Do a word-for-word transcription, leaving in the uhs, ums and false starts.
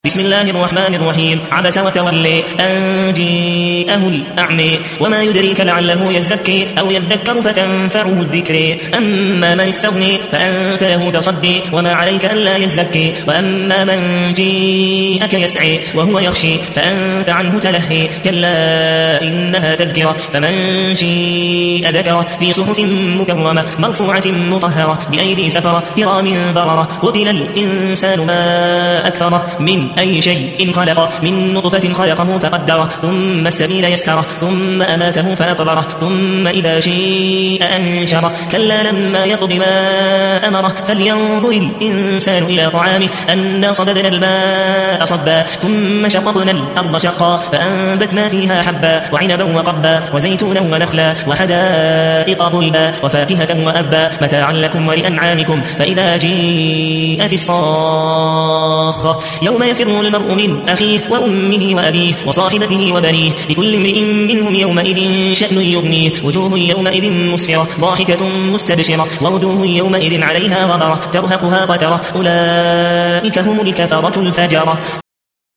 بسم الله الرحمن الرحيم. عبس وتولي أن جاءه الأعمى وما يدريك لعله يزكي أو يذكر فتنفعه الذكر. أما من استغني فأنت له تصدي وما عليك ألا يزكي. وأما من جاءك يسعي وهو يخشي فأنت عنه تلهي. كلا إنها تذكرة فمن شاء ذكره في صحف مكرمة مرفوعة مطهرة بأيدي سفرة كرام بررة. قتل الإنسان ما أكفره من أي شيء خلقه من نطفة خلقه فقدره ثم السبيل يسره ثم أماته فأقبره ثم إذا شاء أنشره. كلا لما يقض ما أمره فلينظر الإنسان إلى طعامه أنا صببنا الماء صبا ثم شققنا الأرض شقا فأنبتنا فيها حبا وعنبا وقبا وزيتونا ونخلا وحدائق غلبا وفاكهة وأبا متاعا لكم ولأنعامكم. فإذا جاءت الصاخة يوم يفر المرء من أخيه وأمه وأبيه وصاحبته وبنيه لكل امرئ منهم يومئذ شأن يغنيه. وجوه يومئذ مسفرة ضاحكة مستبشرة ووجوه يومئذ عليها غبرة ترهقها قترة أولئك هم الكفرة الفجرة.